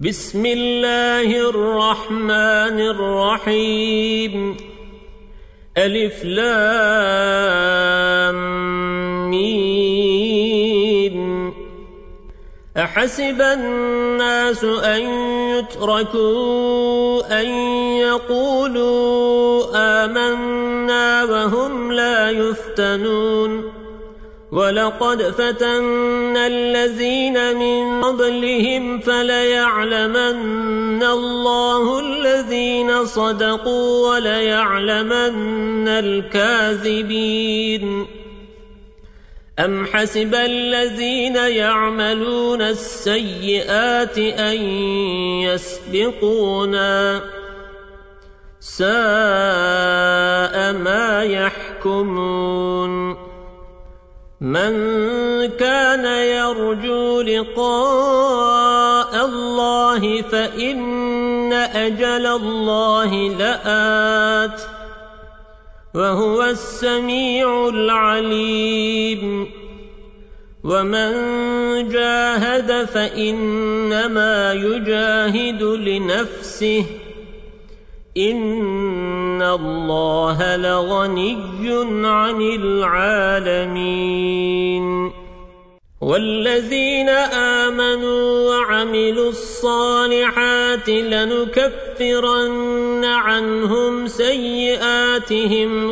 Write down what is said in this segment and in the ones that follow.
بسم الله الرحمن الرحيم ألف لام ميم أحسب الناس أن يتركوا أن يقولوا آمنا وهم لا يفتنون ولقد فتنا الذين من قبلهم فليعلمن الله الذين صدقوا وليعلمن الكاذبين أم حسب الذين يعملون السيئات أن يسبقونا ساء ما يحكمون من كان يرجو لقاء الله فإن أجل الله لآت وهو السميع العليم ومن جاهد فإنما يجاهد لنفسه إن الله لغني عن العالمين والذين آمنوا وعملوا الصالحات لنكفرن عنهم سيئاتهم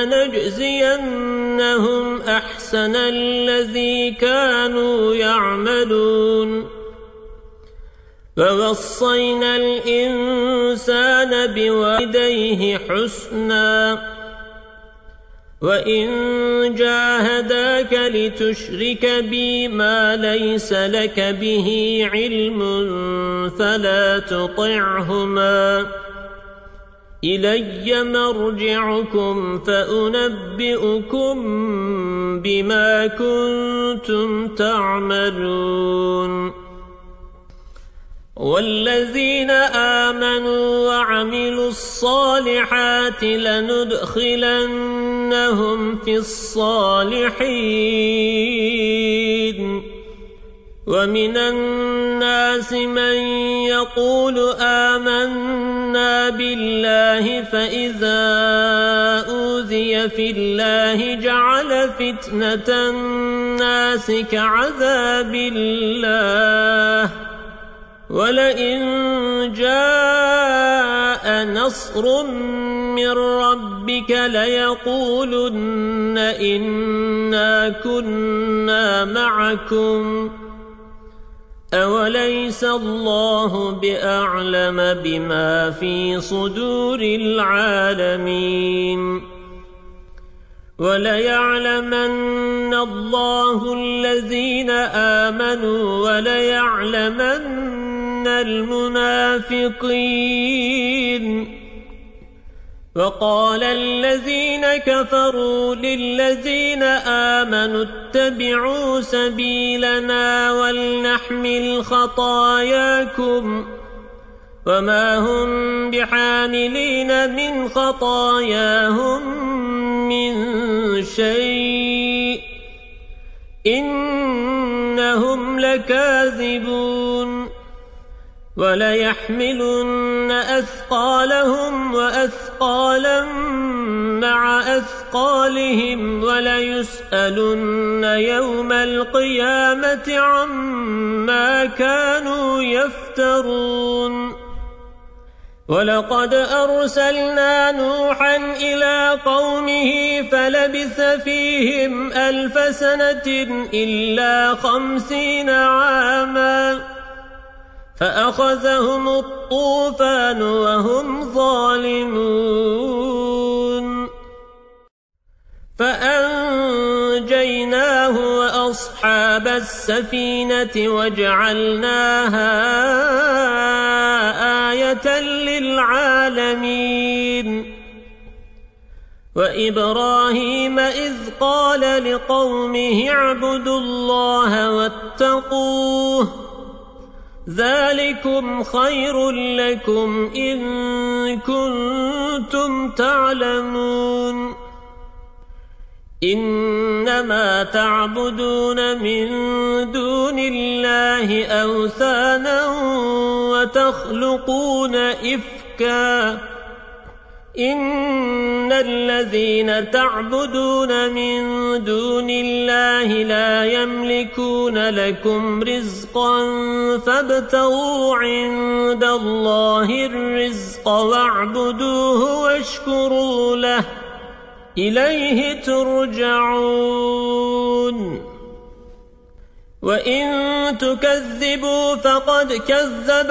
ولنجزينهم أحسن الذي كانوا يعملون ووصينا الإنسان بوالديه حسنا وإن جاهداك لتشرك بي ما ليس لك به علم فلا تطعهما إلي مرجعكم فأنبئكم بما كنتم تعملون والذين آمنوا وعملوا الصالحات لندخلنهم في الصالحين ومن الناس من يقول آمنا بالله فإذا أوذي في الله جعل فتنة الناس كعذاب الله ولئن جاء نصر من ربك ليقولن إنا كنا معكم أوليس الله بأعلم بما في صدور العالمين وليعلمن الله الذين آمنوا وليعلمن المنافقين وقال الذين كفروا للذين آمنوا اتبعوا سبيلنا ولنحمل خطاياكم وما هم بحاملين من خطاياهم من شيء إنهم لكاذبون وليحملن أثقالهم وأثقالا مع أثقالهم وليسألن يوم القيامة عما كانوا يفترون ولقد أرسلنا نوحا إلى قومه فلبث فيهم 1000 سنة إلا 50 عاما فأخذهم الطوفان وهم ظالمون فأنجيناه وأصحاب السفينة وجعلناها آية للعالمين وإبراهيم إذ قال لقومه اعبدوا الله واتقوه ذلكم خير لكم إن كنتم تعلمون إنما تعبدون من دون الله أوثانا وتخلقون إفكا إن الذين تعبدون من دون الله لا يملكون لكم رزقا فابتغوا عند الله الرزق واعبدوه واشكروا له إليه ترجعون وإن تكذبوا فقد كذب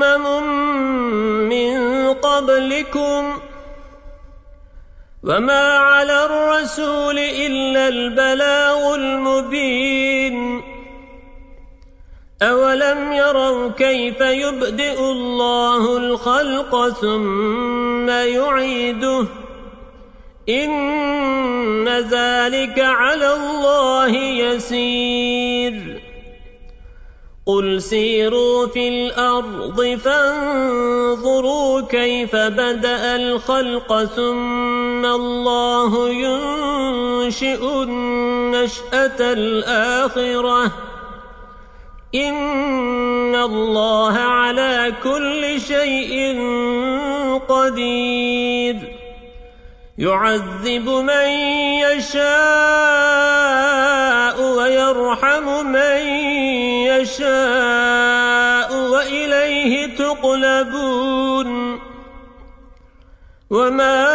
من قبلكم وما على الرسول إلا البلاغ المبين أولم يروا كيف يبدئ الله الخلق ثم يعيده إن ذلك على الله يسير قل سيروا في الأرض فانظروا كيف بدأ الخلق ثم الله ينشئ النشأة الآخرة إن الله على كل شيء قدير يعذب من يشاء ويرحم من يشاء وإليه تقلبون وما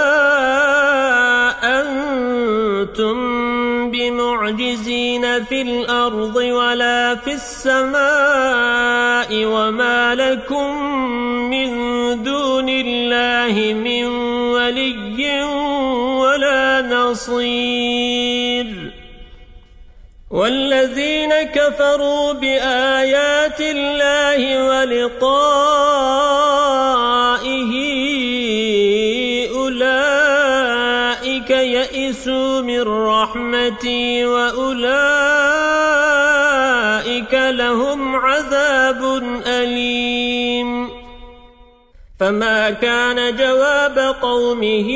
أنتم بمعجزين في الأرض ولا في السماء وما لكم من دون الله من ولي ولا نصير والذين كفروا بآيات الله ولقائه أولئك يئسوا من رحمتي وأولئك لهم عذاب أليم فما كان جواب قومه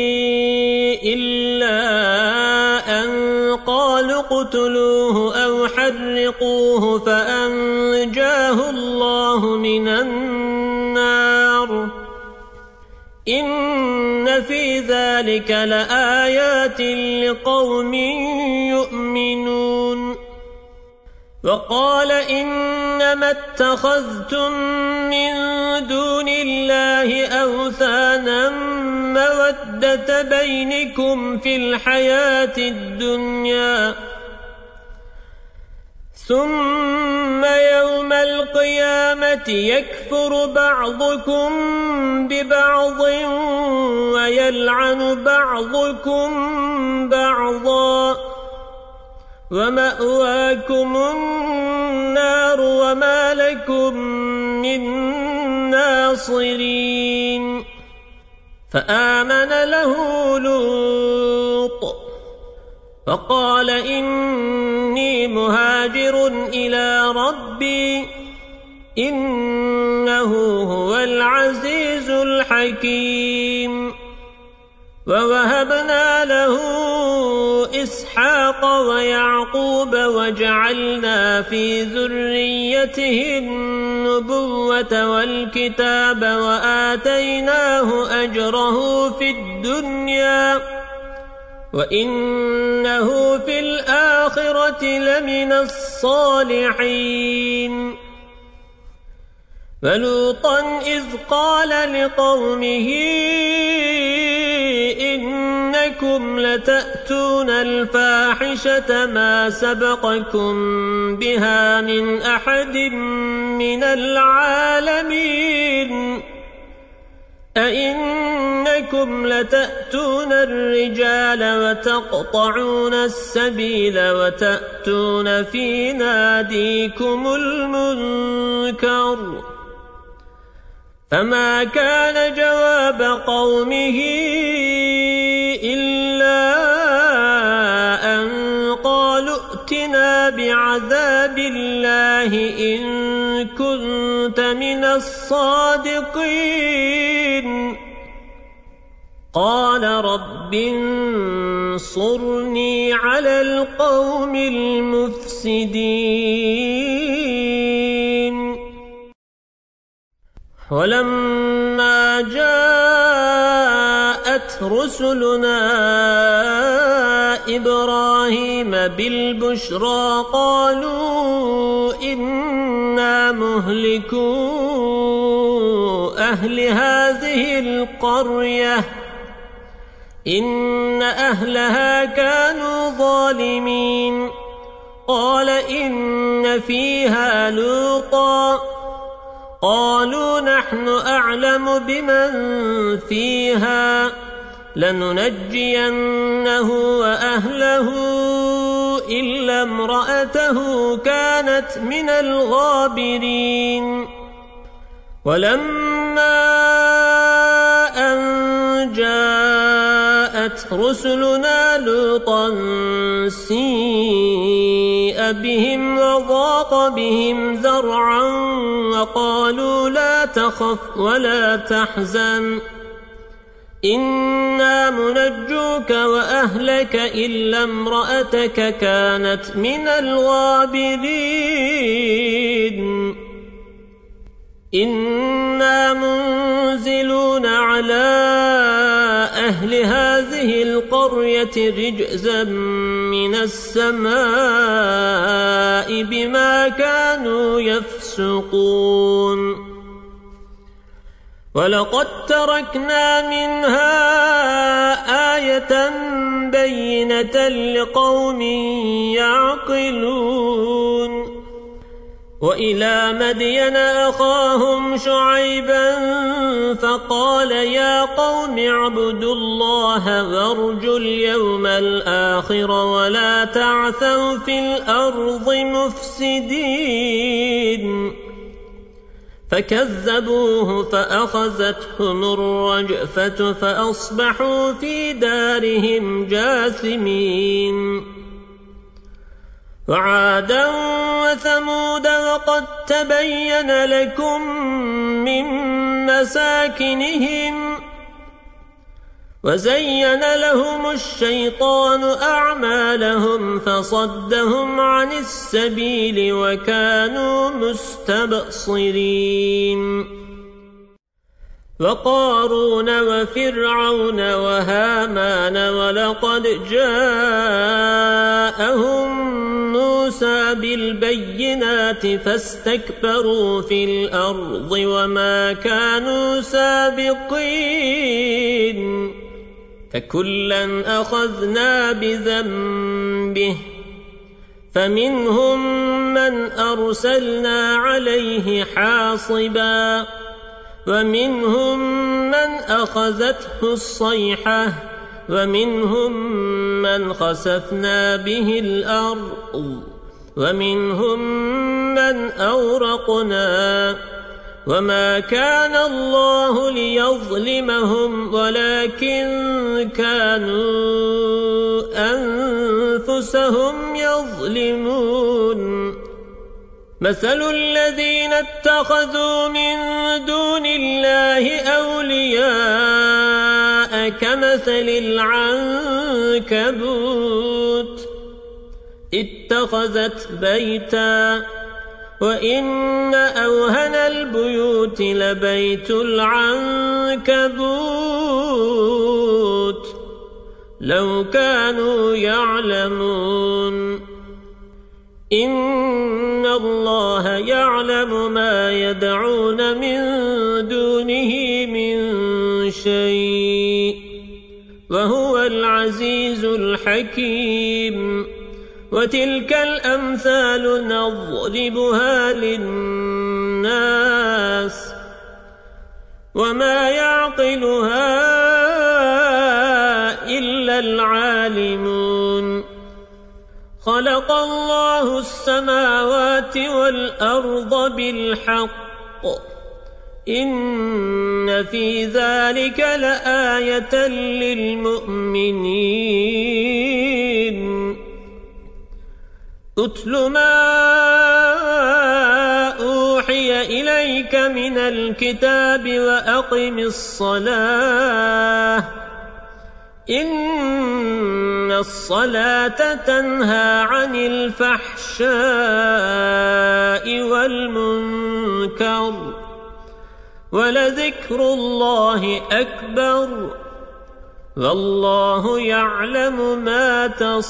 إلا أن قالوا اقتلوه أو حرقوه فأنجاه الله من النار إن في ذلك لآيات لقوم يؤمنون وقال إنما اتخذتم من دون الله أوثانا مودة بينكم في الحياة الدنيا ثم يوم القيامة يكفر بعضكم ببعض ويلعن بعضكم بعضا ومأواكم النار وما لكم من ناصرين فآمن له لوط فقال إني مهاجر إلى ربي إنه هو العزيز الحكيم ووهبنا له إسحاق ويعقوب وجعلنا في ذريته النبوة والكتاب وآتيناه أجره في الدنيا وإنه في الآخرة لمن الصالحين ولوطا إذ قال لقومه إنكم لتأتون الفاحشة ما سبقكم بها من أحد من العالمين أئنكم لتأتون الرجال وتقطعون السبيل وتأتون في ناديكم المنكر فما كان جواب قومه إلا أن قالوا ائتنا بعذاب الله إن كنت من الصادقين قال رب انصرني على القوم المفسدين ولما جاءت رسلنا إبراهيم بالبشرى قالوا إنا مهلكو أهل هذه القرية إن أهلها كانوا ظالمين قال إن فيها لوطا قالوا نحن أعلم بمن فيها لننجينه وأهله إلا امرأته كانت من الغابرين ولما أن جاءت رسلنا لوطا سيء بهم وضاق بهم ذرعا وقالوا لا تخف ولا تحزن إنا منجوك وأهلك إلا امرأتك كانت من الغابرين إنا منزلون على أهل هذه القرية رجزا من السماء بما كانوا يفسقون ولقد تركنا منها آية بينة لقوم يعقلون وإلى مدين أخاهم شعيبا فقال يا قوم اعبدوا الله وارجوا اليوم الآخر ولا تعثوا في الأرض مفسدين فكذبوه فأخذتهم الرجفة فأصبحوا في دارهم جاثمين وعادا وثمود وقد تبين لكم من مساكنهم وزين لهم الشيطان أعمالهم فصدهم عن السبيل وكانوا مستبصرين وقارون وفرعون وهامان ولقد جاءهم موسى بالبينات فاستكبروا في الأرض وما كانوا سابقين فكلا أخذنا بذنبه فمنهم من أرسلنا عليه حاصبا ومنهم من أخذته الصيحة ومنهم من خسفنا به الأرض ومنهم من أورقنا وما كان الله ليظلمهم ولكن كانوا أنفسهم يظلمون مثل الذين اتخذوا من دون الله أولياء كمثل العنكبوت اتخذت بيتا وإن أوهن البيوت لبيت العنكبوت لو كانوا يعلمون إن الله يعلم ما يدعون من دونه من شيء وهو العزيز الحكيم وتلك الأمثال نضربها للناس وما يعقلها إلا العالمون خلق الله السماوات والأرض بالحق إن في ذلك لآية للمؤمنين أتل ما أوحي إليك من الكتاب وأقم الصلاة إن الصلاة تنهى عن الفحشاء والمنكر ولذكر الله أكبر والله يعلم ما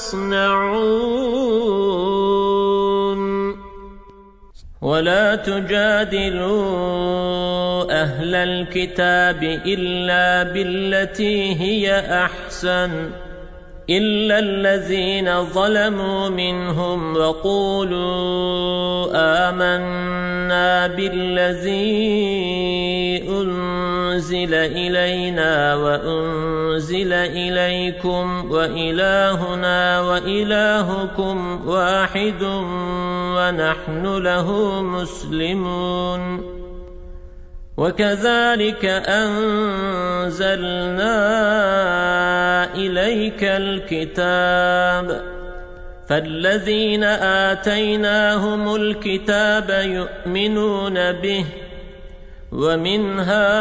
تصنعون ولا تجادلوا أهل الكتاب إلا بالتي هي أحسن إلا الذين ظلموا منهم وقولوا آمنا بالذي أنزل إلينا وأنزل إليكم وإلهنا وإلهكم واحد ونحن له مسلمون وكذلك أنزلنا إليك الكتاب فالذين آتيناهم الكتاب يؤمنون به ومن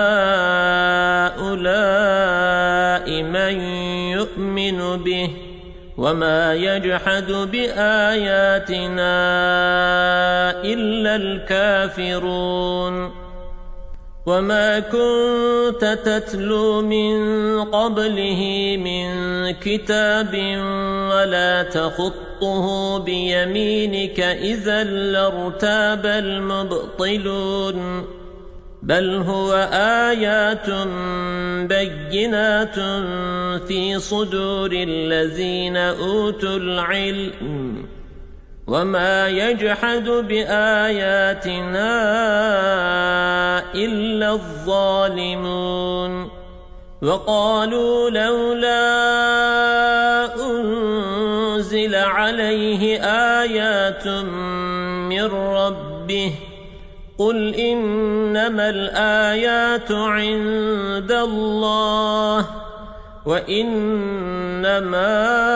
هؤلاء من يؤمن به وما يجحد بآياتنا إلا الكافرون وما كنت تتلو من قبله من كتاب ولا تخطه بيمينك إذا لارتاب المبطلون بل هو آيات بينات في صدور الذين أوتوا العلم وما يجحد بآياتنا إلا الظالمون وقالوا لولا أنزل عليه آيات من ربه قل إنما الآيات عند الله وإنما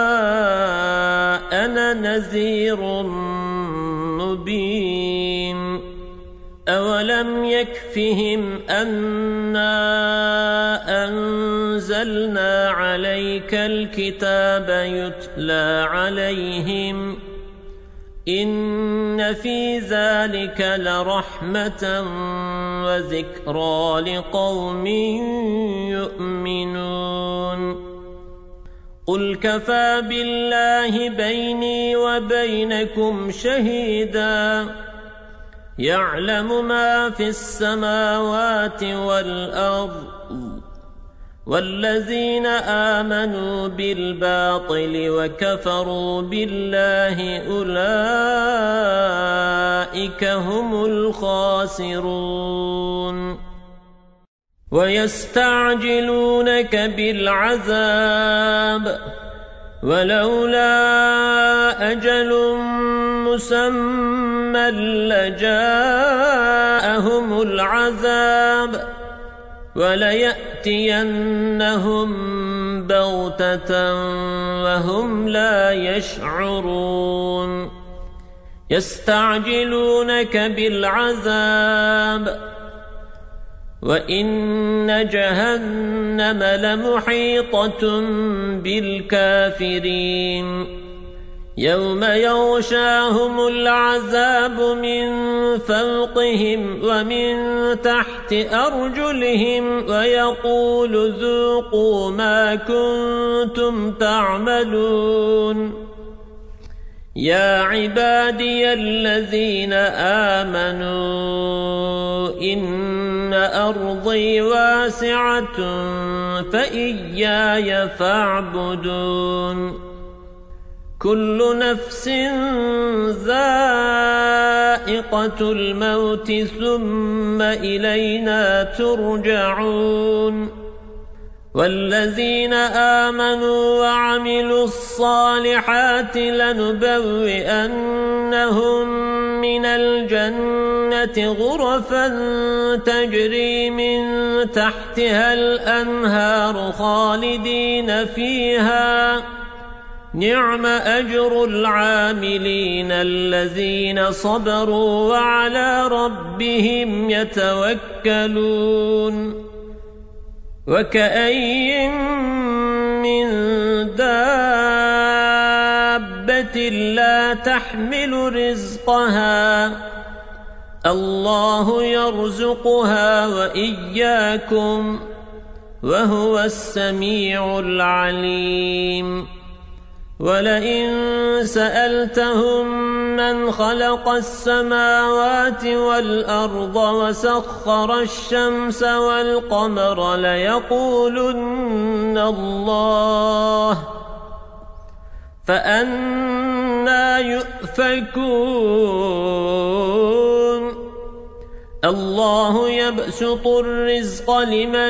أنا نذير مبين أولم يكفهم أنا أنزلنا عليك الكتاب يتلى عليهم إن في ذلك لرحمة وذكرى لقوم يؤمنون قل كفى بالله بيني وبينكم شهيدا يعلم ما في السماوات والأرض والذين آمنوا بالباطل وكفروا بالله أولئك هم الخاسرون ويستعجلونك بالعذاب ولولا أجل مسمى لجاءهم العذاب وليأتينهم بغتة وهم لا يشعرون يستعجلونك بالعذاب وإن جهنم لمحيطة بالكافرين يوم يغشاهم العذاب من فوقهم ومن تحت أرجلهم ويقول ذوقوا ما كنتم تعملون يا عبادي الذين آمنوا إن أرضي واسعة فإياي فاعبدون كل نفس ذائقة الموت ثم إلينا ترجعون والذين آمنوا وعملوا الصالحات لنبوئنهم من الجنة غرفا تجري من تحتها الأنهار خالدين فيها نعم أجر العاملين الذين صبروا وعلى ربهم يتوكلون وكأين من دابة لا تحمل رزقها الله يرزقها وإياكم وهو السميع العليم ولئن سألتهم من خلق السماوات والأرض وسخر الشمس والقمر ليقولن الله فأنى يؤفكون الله يبسط الرزق لمن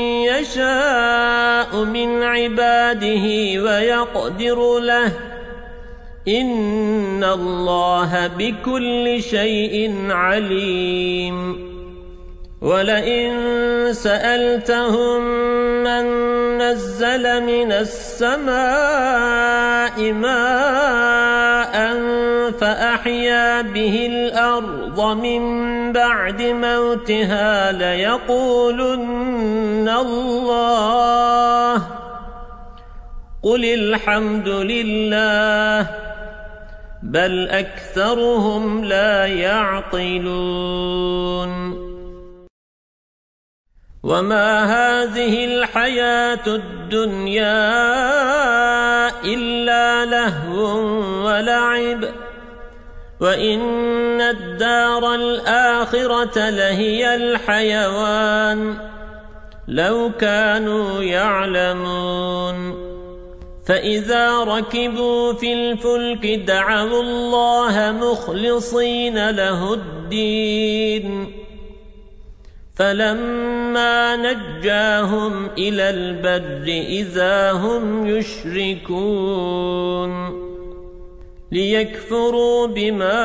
يشاء من عباده ويقدر له إن الله بكل شيء عليم ولئن سألتهم من نزل من السماء ماء فأحيا به الأرض من بعد موتها ليقولن الله قل الحمد لله بل أكثرهم لا يعقلون وما هذه الحياة الدنيا إلا لهو ولعب وإن الدار الآخرة لهي الحيوان لو كانوا يعلمون فإذا ركبوا في الفلك دعوا الله مخلصين له الدين فلما نجاهم إلى البر إذا هم يشركون ليكفروا بما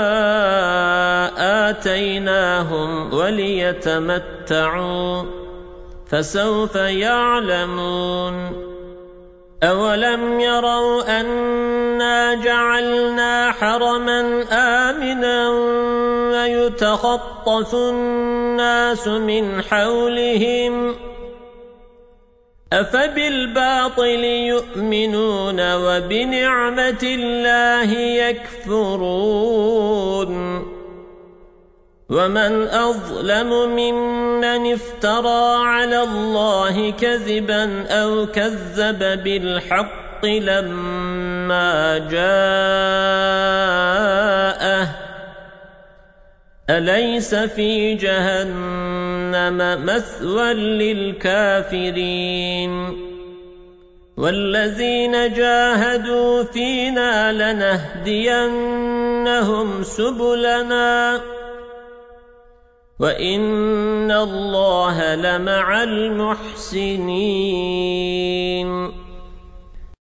آتيناهم وليتمتعوا فسوف يعلمون أولم يروا أنا جعلنا حرما آمنا ويتخطف الناس من حولهم أفبالباطل يؤمنون وبنعمة الله يكفرون ومن أظلم ممن افترى على الله كذبا أو كذب بالحق لما جاءه أليس في جهنم مثوى للكافرين والذين جاهدوا فينا لنهدينهم سبلنا وإن الله لمع المحسنين